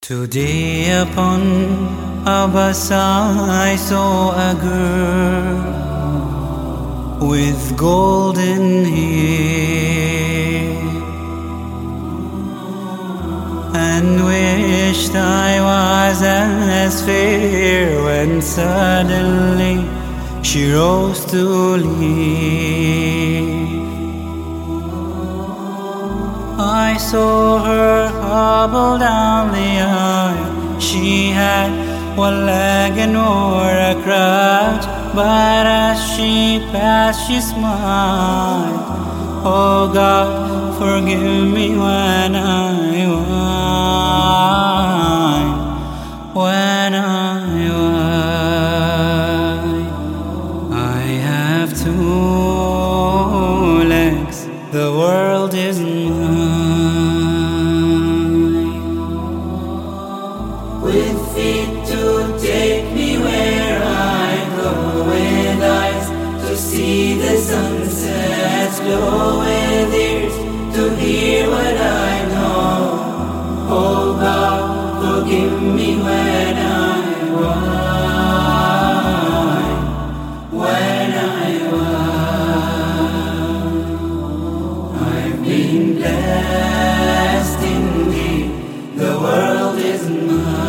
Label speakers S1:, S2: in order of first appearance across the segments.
S1: Today upon a bus I saw a girl with golden hair, and wished I was as fair, when suddenly she rose to leave. I saw her hobble down the aisle. She had one leg and wore a crutch, but as she passed she smiled. Oh God, forgive me when I whine, when I whine. I have two legs, the world is mine.
S2: With feet to take me where I go, with eyes to see the sunsets glow, with ears to hear what I know. Oh God, forgive me when I whine, when I whine. I've been blessed indeed, the world is mine.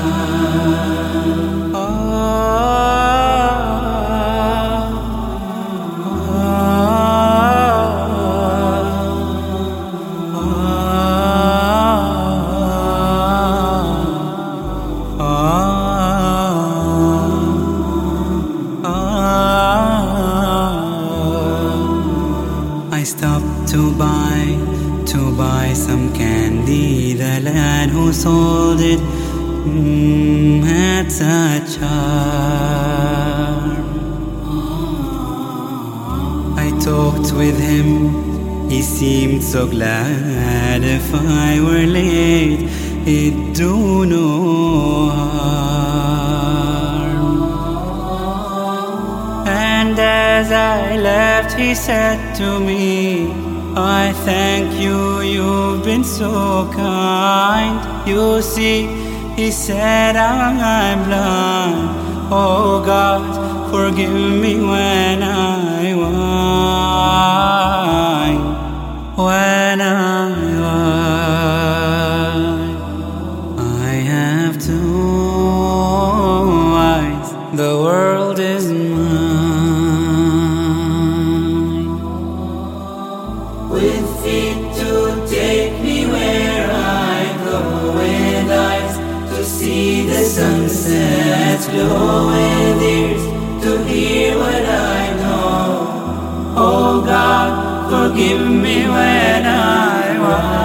S1: I stopped to buy some candy. The lad who sold it had such charm. I talked with him, he seemed so glad. If I were late, it'd do no harm. And as I left, he said to me, I thank you, you've been so kind. You see, he said, I'm blind. Oh God, forgive me when I whine, when I whine. I have two eyes, the world is mine.
S2: With feet to take me where I go, with eyes to see the sunsets glow, with ears to hear what I know. Oh God, forgive me when I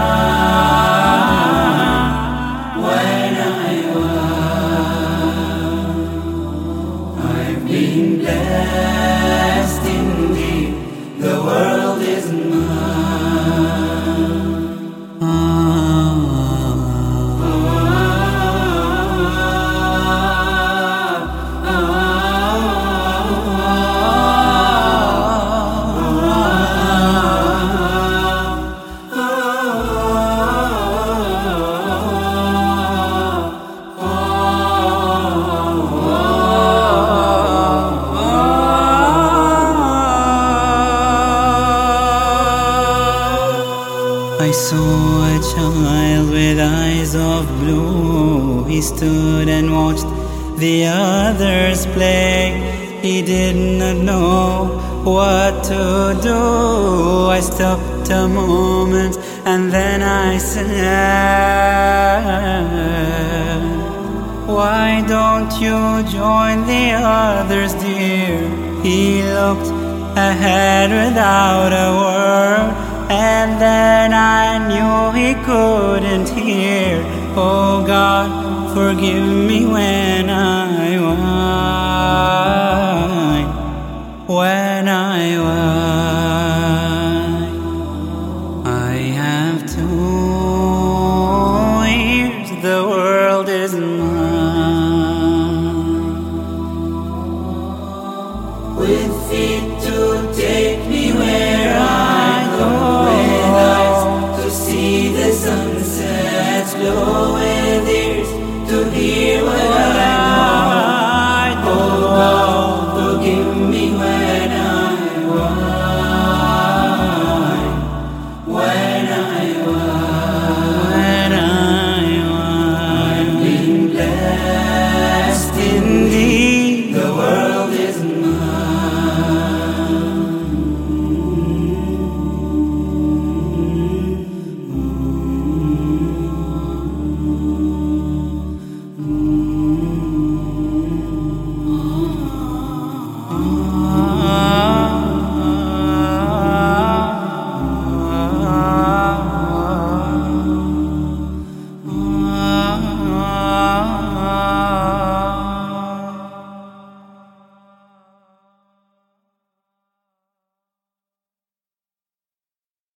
S2: whine, when I whine. I've been blessed indeed, the world is mine.
S1: I saw a child with eyes of blue. He stood and watched the others play. He did not know what to do. I stopped a moment and then I said, why don't you join the others, dear? He looked ahead without a word, and then I knew he couldn't hear. Oh God, forgive me when I whine, when I whine. I have two ears, the world is mine.
S2: With feet to take me where I go, with eyes to see the sunsets glow, with ears to hear what